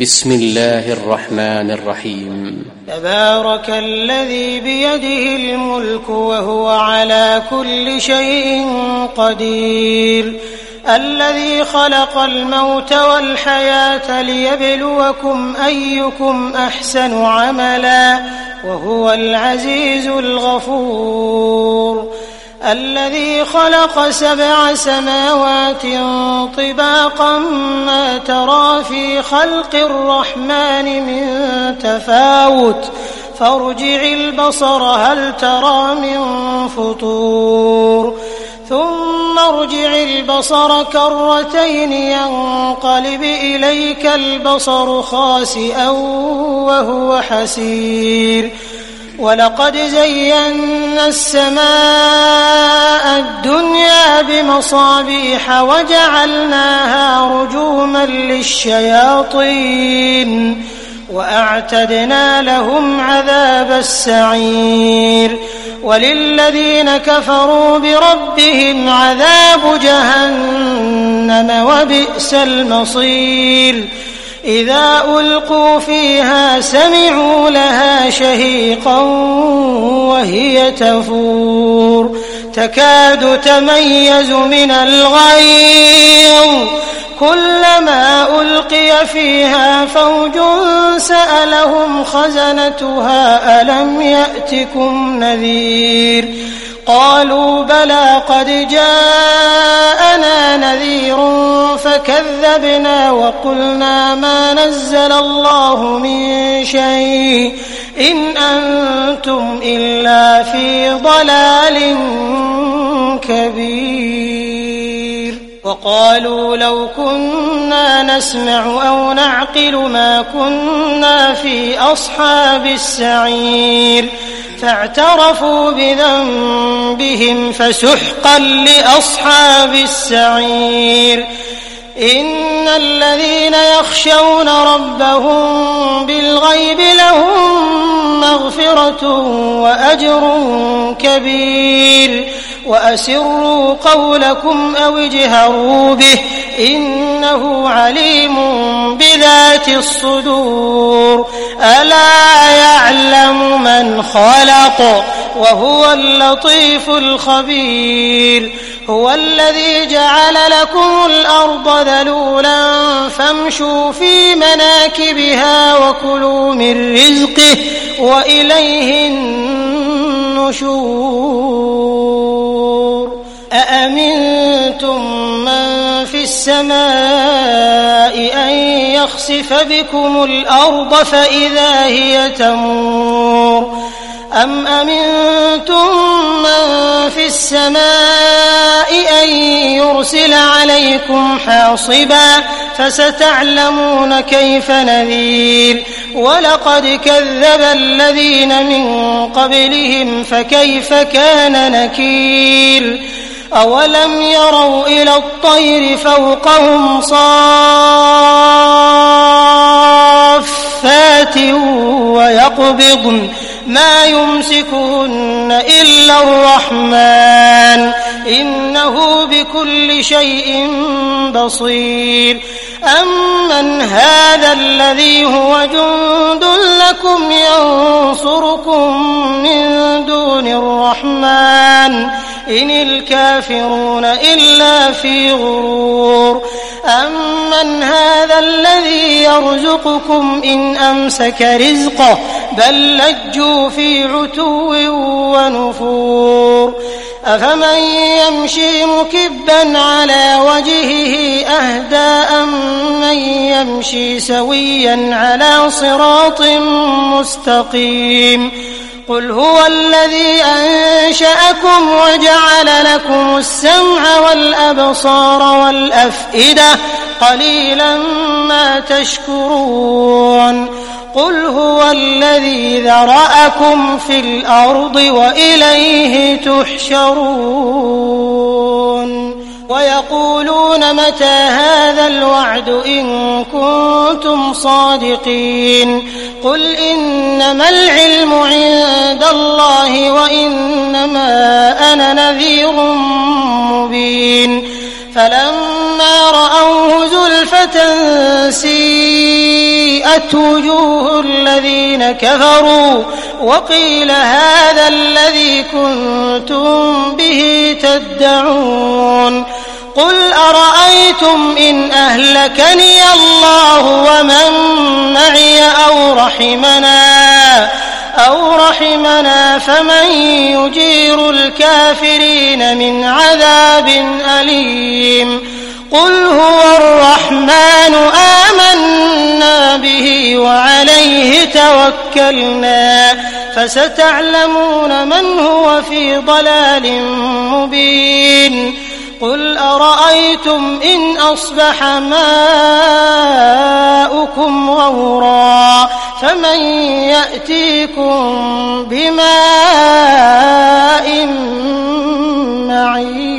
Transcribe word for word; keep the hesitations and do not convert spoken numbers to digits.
بسم الله الرحمن الرحيم. تبارك الذي بيده الملك وهو على كل شيء قدير، الذي خلق الموت والحياة ليبلوكم أيكم أحسن عملا وهو العزيز الغفور، الذي خلق سبع سماوات طباقا ما ترى في خلق الرحمن من تفاوت فارجع البصر هل ترى من فطور ثم ارجع البصر كرتين ينقلب إليك البصر خاسئا وهو حسير، ولقد زينا السماء الدنيا بمصابيح وجعلناها رجوما للشياطين وأعتدنا لهم عذاب السعير، وللذين كفروا بربهم عذاب جهنم وبئس المصير، إذا ألقوا فيها سمعوا لها شهيقا وهي تفور تكاد تميز من الغيظ، كلما ألقي فيها فوج سألهم خزنتها ألم يأتكم نذير، قالوا بلى قد جاءنا نذير فكذبنا وقلنا ما نزل الله من شيء إن أنتم إلا في ضلال كبير، وقالوا لو كنا نسمع أو نعقل ما كنا في أصحاب السعير، فاعترفوا بذنبهم فسحقا لأصحاب السعير، إن الذين يخشون ربهم بالغيب لهم مغفرة وأجر كبير، وأسروا قولكم أو اجهروا به إنه عليم بذات الصدور، ألا يعلم من خلق وهو اللطيف الخبير، هو الذي جعل لكم الأرض ذلولا فامشوا في مناكبها وكلوا من رزقه وإليه النشور، أأمنتم من في السماء أن يخسف بكم الأرض فإذا هي تمور، أم أمنتم من في السماء أن يرسل عليكم حاصبا فستعلمون كيف نذير، ولقد كذب الذين من قبلهم فكيف كان نكير، أولم يروا إلى الطير فوقهم صافات ويقبضن ما يمسكهن إلا الرحمن إنه بكل شيء بصير، أمن هذا الذي هو جند لكم ينصركم من دون الرحمن إن الكافرون إلا في غرور، أمن هذا الذي يرزقكم إن أمسك رزقه بل لجوا في عتو ونفور، أفمن يمشي مكبا على وجهه أهدى أمن يمشي سويا على صراط مستقيم، قل هو الذي أنشأكم وجعل لكم السمع والأبصار والأفئدة قليلا ما تشكرون، قل هو الذي ذرأكم في الأرض وإليه تحشرون، ويقولون متى هذا الوعد إن كنتم صادقين، قل إنما العلم عند الله وإنما أنا نذير مبين، فلما رأوه زلفة سيئت وسيئت وجوه الذين كفروا وقيل هذا الذي كنتم به تدعون قل أرأيتم إن أهلكني الله ومن معي أو رحمنا أو رحمنا فمن يجير الكافرين من عذاب أليم قل هو الرحمن آمنا به وعليه توكلنا فستعلمون من هو في ضلال مبين قل أرأيتم إن أصبح ماؤكم غورا فمن يأتيكم بماء معين